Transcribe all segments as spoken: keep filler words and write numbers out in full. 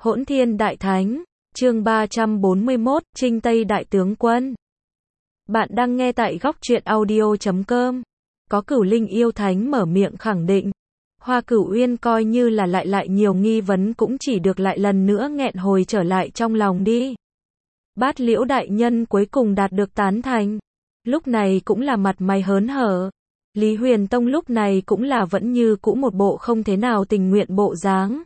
Hỗn Thiên Đại Thánh, chương ba trăm bốn mươi mốt, Trinh Tây Đại Tướng Quân. Bạn đang nghe tại góc truyện audio chấm com. Có Cửu Linh yêu thánh mở miệng khẳng định. Hoa Cửu Uyên coi như là lại lại nhiều nghi vấn cũng chỉ được lại lần nữa nghẹn hồi trở lại trong lòng đi. Bát Liễu đại nhân cuối cùng đạt được tán thành. Lúc này cũng là mặt mày hớn hở. Lý Huyền Tông lúc này cũng là vẫn như cũ một bộ không thế nào tình nguyện bộ dáng.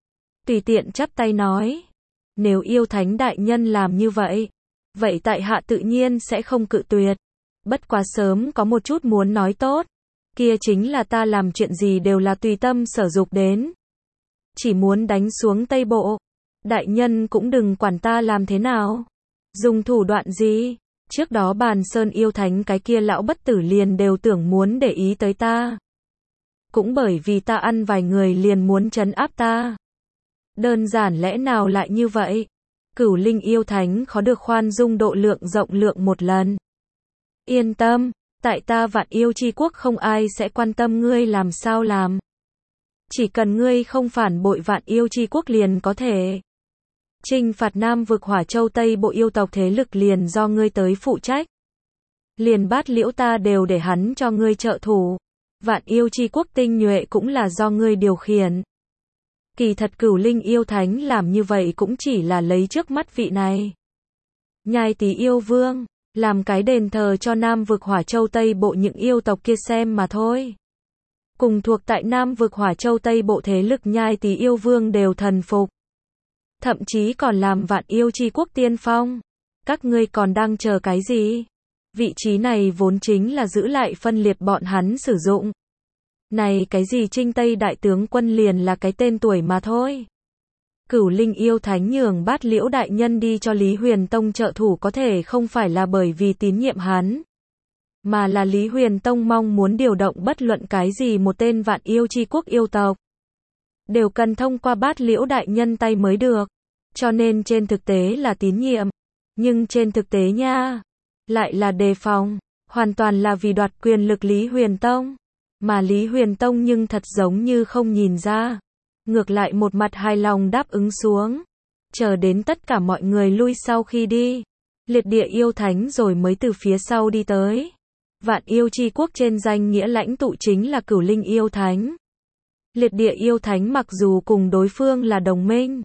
Tùy tiện chắp tay nói. Nếu yêu thánh đại nhân làm như vậy, vậy tại hạ tự nhiên sẽ không cự tuyệt. Bất quá sớm có một chút muốn nói tốt. Kia chính là ta làm chuyện gì đều là tùy tâm sở dục đến. Chỉ muốn đánh xuống Tây Bộ. Đại nhân cũng đừng quản ta làm thế nào. Dùng thủ đoạn gì. Trước đó Bàn Sơn yêu thánh cái kia lão bất tử liền đều tưởng muốn để ý tới ta. Cũng bởi vì ta ăn vài người liền muốn trấn áp ta. Đơn giản lẽ nào lại như vậy? Cửu Linh yêu thánh khó được khoan dung độ lượng rộng lượng một lần. Yên tâm, tại ta Vạn Yêu Chi Quốc không ai sẽ quan tâm ngươi làm sao làm. Chỉ cần ngươi không phản bội Vạn Yêu Chi Quốc liền có thể. Trinh phạt Nam vực Hỏa Châu Tây Bộ yêu tộc thế lực liền do ngươi tới phụ trách. Liền Bát Liễu ta đều để hắn cho ngươi trợ thủ. Vạn Yêu Chi Quốc tinh nhuệ cũng là do ngươi điều khiển. Kỳ thật Cửu Linh yêu thánh làm như vậy cũng chỉ là lấy trước mắt vị này. Nhai Tý yêu vương, làm cái đền thờ cho Nam vực Hỏa Châu Tây Bộ những yêu tộc kia xem mà thôi. Cùng thuộc tại Nam vực Hỏa Châu Tây Bộ thế lực Nhai Tý yêu vương đều thần phục. Thậm chí còn làm Vạn Yêu Chi Quốc tiên phong. Các ngươi còn đang chờ cái gì? Vị trí này vốn chính là giữ lại phân liệt bọn hắn sử dụng. Này cái gì Trinh Tây Đại Tướng Quân liền là cái tên tuổi mà thôi. Cửu Linh yêu thánh nhường Bát Liễu đại nhân đi cho Lý Huyền Tông trợ thủ có thể không phải là bởi vì tín nhiệm hắn. Mà là Lý Huyền Tông mong muốn điều động bất luận cái gì một tên Vạn Yêu Chi Quốc yêu tộc. Đều cần thông qua Bát Liễu đại nhân tay mới được. Cho nên trên thực tế là tín nhiệm. Nhưng trên thực tế nha, lại là đề phòng. Hoàn toàn là vì đoạt quyền lực Lý Huyền Tông. Mà Lý Huyền Tông nhưng thật giống như không nhìn ra. Ngược lại một mặt hài lòng đáp ứng xuống. Chờ đến tất cả mọi người lui sau khi đi. Liệt địa yêu thánh rồi mới từ phía sau đi tới. Vạn Yêu Chi Quốc trên danh nghĩa lãnh tụ chính là Cửu Linh yêu thánh. Liệt địa yêu thánh mặc dù cùng đối phương là đồng minh.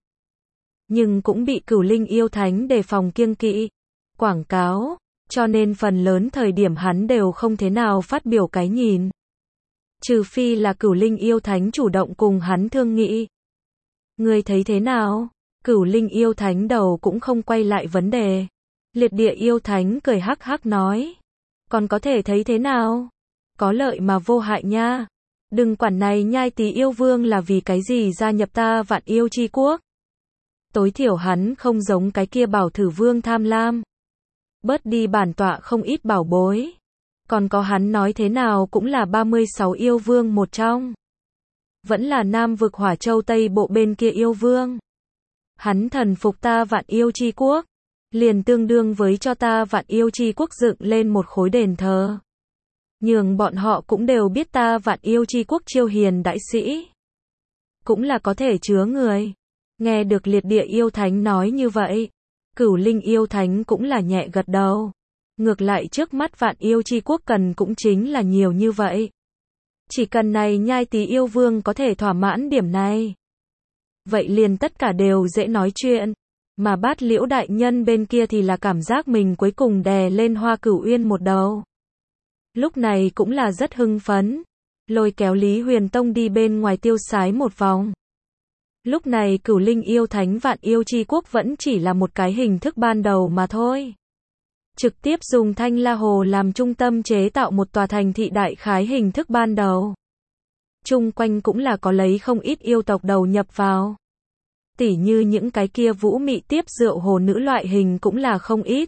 Nhưng cũng bị Cửu Linh yêu thánh đề phòng kiêng kỵ. Quảng cáo. Cho nên phần lớn thời điểm hắn đều không thế nào phát biểu cái nhìn. Trừ phi là Cửu Linh yêu thánh chủ động cùng hắn thương nghị. Ngươi thấy thế nào? Cửu Linh yêu thánh đầu cũng không quay lại vấn đề. Liệt địa yêu thánh cười hắc hắc nói. Còn có thể thấy thế nào? Có lợi mà vô hại nha. Đừng quản này Nhai Tý yêu vương là vì cái gì gia nhập ta Vạn Yêu Chi Quốc. Tối thiểu hắn không giống cái kia Bảo Thử Vương tham lam. Bớt đi bản tọa không ít bảo bối. Còn có hắn nói thế nào cũng là ba mươi sáu yêu vương một trong. Vẫn là Nam vực Hỏa Châu Tây Bộ bên kia yêu vương. Hắn thần phục ta Vạn Yêu Chi Quốc. Liền tương đương với cho ta Vạn Yêu Chi Quốc dựng lên một khối đền thờ. Nhường bọn họ cũng đều biết ta Vạn Yêu Chi Quốc chiêu hiền đại sĩ. Cũng là có thể chứa người. Nghe được liệt địa yêu thánh nói như vậy. Cửu Linh yêu thánh cũng là nhẹ gật đầu. Ngược lại trước mắt Vạn Yêu Chi Quốc cần cũng chính là nhiều như vậy. Chỉ cần này Nhai Tý yêu vương có thể thỏa mãn điểm này. Vậy liền tất cả đều dễ nói chuyện. Mà Bát Liễu đại nhân bên kia thì là cảm giác mình cuối cùng đè lên Hoa Cửu Uyên một đầu. Lúc này cũng là rất hưng phấn. Lôi kéo Lý Huyền Tông đi bên ngoài tiêu sái một vòng. Lúc này Cửu Linh yêu thánh Vạn Yêu Chi Quốc vẫn chỉ là một cái hình thức ban đầu mà thôi. Trực tiếp dùng Thanh La Hồ làm trung tâm chế tạo một tòa thành thị đại khái hình thức ban đầu. Chung quanh cũng là có lấy không ít yêu tộc đầu nhập vào. Tỉ như những cái kia vũ mị tiếp rượu hồ nữ loại hình cũng là không ít.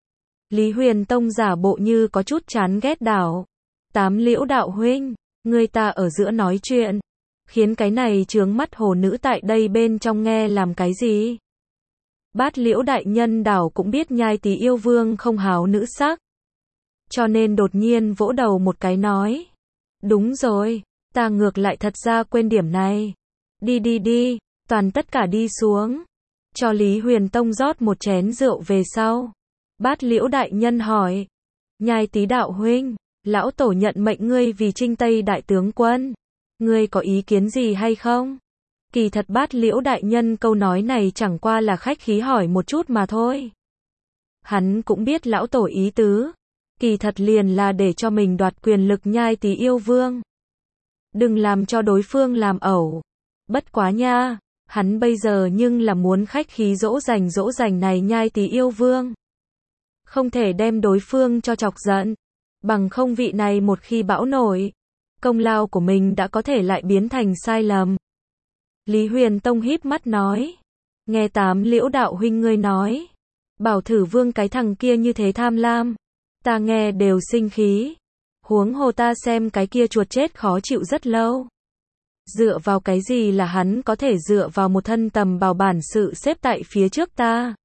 Lý Huyền Tông giả bộ như có chút chán ghét đảo. Tám Liễu đạo huynh, người ta ở giữa nói chuyện. Khiến cái này chướng mắt hồ nữ tại đây bên trong nghe làm cái gì? Bát Liễu đại nhân đảo cũng biết Nhai Tý yêu vương không háo nữ sắc. Cho nên đột nhiên vỗ đầu một cái nói. Đúng rồi, ta ngược lại thật ra quên điểm này. Đi đi đi, Toàn tất cả đi xuống. Cho Lý Huyền Tông rót một chén rượu về sau. Bát Liễu đại nhân hỏi. Nhai Tý đạo huynh, lão tổ nhận mệnh ngươi vì Trinh Tây đại tướng quân. Ngươi có ý kiến gì hay không? Kỳ thật Bát Liễu đại nhân câu nói này chẳng qua là khách khí hỏi một chút mà thôi. Hắn cũng biết lão tổ ý tứ. Kỳ thật liền là để cho mình đoạt quyền lực Nhai Tý yêu vương. Đừng làm cho đối phương làm ẩu. Bất quá nha, hắn bây giờ nhưng là muốn khách khí dỗ dành dỗ dành này Nhai Tý yêu vương. Không thể đem đối phương cho chọc giận. Bằng không vị này một khi bão nổi, công lao của mình đã có thể lại biến thành sai lầm. Lý Huyền Tông híp mắt nói. Nghe Tám Liễu đạo huynh ngươi nói. Bảo Thử Vương cái thằng kia như thế tham lam. Ta nghe đều sinh khí. Huống hồ ta xem cái kia chuột chết khó chịu rất lâu. Dựa vào cái gì là hắn có thể dựa vào một thân tầm bào bản sự xếp tại phía trước ta.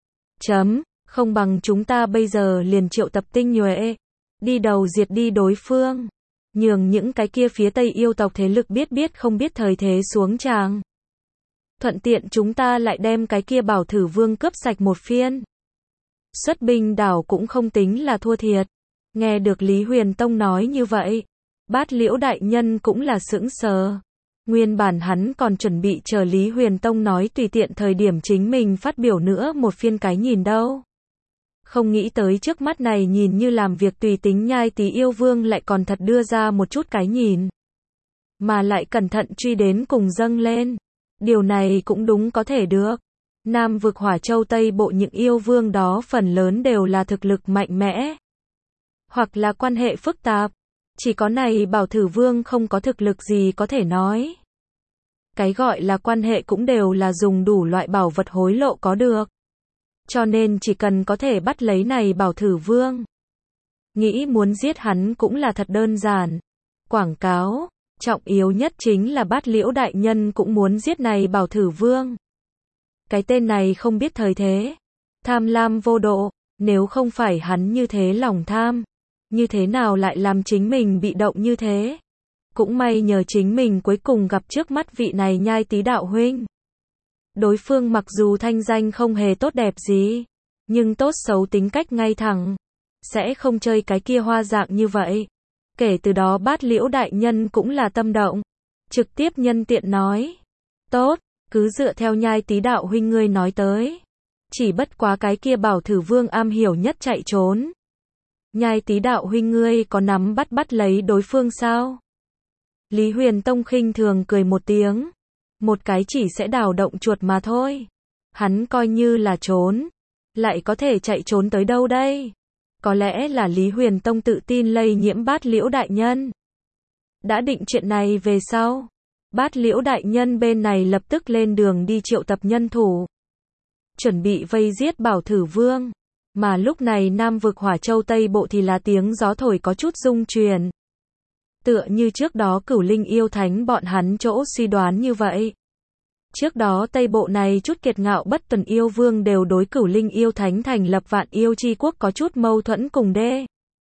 Chấm, không bằng chúng ta bây giờ liền triệu tập tinh nhuệ. Đi đầu diệt đi đối phương. Nhường những cái kia phía Tây yêu tộc thế lực biết biết không biết thời thế xuống tràng. Thuận tiện chúng ta lại đem cái kia Bảo Thử Vương cướp sạch một phiên. Xuất binh đảo cũng không tính là thua thiệt. Nghe được Lý Huyền Tông nói như vậy, Bát Liễu đại nhân cũng là sững sờ. Nguyên bản hắn còn chuẩn bị chờ Lý Huyền Tông nói tùy tiện thời điểm chính mình phát biểu nữa một phiên cái nhìn đâu. Không nghĩ tới trước mắt này nhìn như làm việc tùy tính Nhai Tý yêu vương lại còn thật đưa ra một chút cái nhìn. Mà lại cẩn thận truy đến cùng dâng lên. Điều này cũng đúng có thể được. Nam vực Hỏa Châu Tây Bộ những yêu vương đó phần lớn đều là thực lực mạnh mẽ. Hoặc là quan hệ phức tạp. Chỉ có này Bảo Thử Vương không có thực lực gì có thể nói. Cái gọi là quan hệ cũng đều là dùng đủ loại bảo vật hối lộ có được. Cho nên chỉ cần có thể bắt lấy này Bảo Thử Vương. Nghĩ muốn giết hắn cũng là thật đơn giản. Quảng cáo, trọng yếu nhất chính là Bát Liễu đại nhân cũng muốn giết này Bảo Thử Vương. Cái tên này không biết thời thế. Tham lam vô độ, nếu không phải hắn như thế lòng tham. Như thế nào lại làm chính mình bị động như thế? Cũng may nhờ chính mình cuối cùng gặp trước mắt vị này Nhai Tý đạo huynh. Đối phương mặc dù thanh danh không hề tốt đẹp gì, nhưng tốt xấu tính cách ngay thẳng, sẽ không chơi cái kia hoa dạng như vậy. Kể từ đó Bát Liễu đại nhân cũng là tâm động, trực tiếp nhân tiện nói, tốt, cứ dựa theo Nhai Tý đạo huynh ngươi nói tới. Chỉ bất quá cái kia Bảo Thử Vương am hiểu nhất chạy trốn. Nhai Tý đạo huynh ngươi có nắm bắt bắt lấy đối phương sao? Lý Huyền Tông khinh thường cười một tiếng. Một cái chỉ sẽ đào động chuột mà thôi. Hắn coi như là trốn. Lại có thể chạy trốn tới đâu đây? Có lẽ là Lý Huyền Tông tự tin lây nhiễm Bát Liễu đại nhân. Đã định chuyện này về sau. Bát Liễu đại nhân bên này lập tức lên đường đi triệu tập nhân thủ. Chuẩn bị vây giết Bảo Thử Vương. Mà lúc này Nam vực Hỏa Châu Tây Bộ thì là tiếng gió thổi có chút rung truyền. Tựa như trước đó Cửu Linh yêu thánh bọn hắn chỗ suy đoán như vậy. Trước đó Tây Bộ này chút kiệt ngạo bất tuần yêu vương đều đối Cửu Linh yêu thánh thành lập Vạn Yêu Chi Quốc có chút mâu thuẫn cùng đê.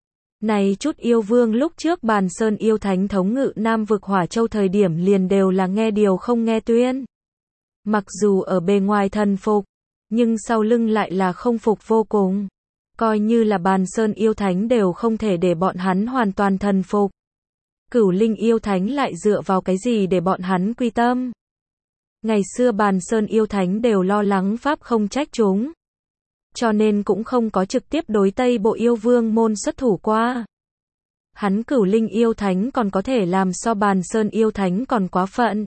Này chút yêu vương lúc trước Bàn Sơn yêu thánh thống ngự Nam vực Hỏa Châu thời điểm liền đều là nghe điều không nghe tuyên. Mặc dù ở bề ngoài thần phục, nhưng sau lưng lại là không phục vô cùng. Coi như là Bàn Sơn yêu thánh đều không thể để bọn hắn hoàn toàn thần phục. Cửu Linh yêu thánh lại dựa vào cái gì để bọn hắn quy tâm? Ngày xưa Bàn Sơn yêu thánh đều lo lắng pháp không trách chúng. Cho nên cũng không có trực tiếp đối Tây Bộ yêu vương môn xuất thủ qua. Hắn Cửu Linh yêu thánh còn có thể làm so Bàn Sơn yêu thánh còn quá phận.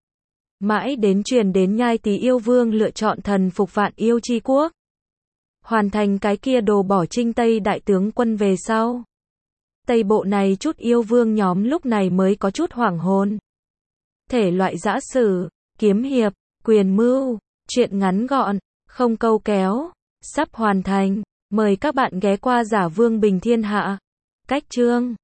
Mãi đến truyền đến Nhai Tý yêu vương lựa chọn thần phục Vạn Yêu Chi Quốc. Hoàn thành cái kia đồ bỏ Trinh Tây đại tướng quân về sau. Tây Bộ này chút yêu vương nhóm lúc này mới có chút hoảng hồn. Thể loại dã sử, kiếm hiệp, quyền mưu, truyện ngắn gọn, không câu kéo, sắp hoàn thành. Mời các bạn ghé qua Giả Vương Bình Thiên Hạ. Cách chương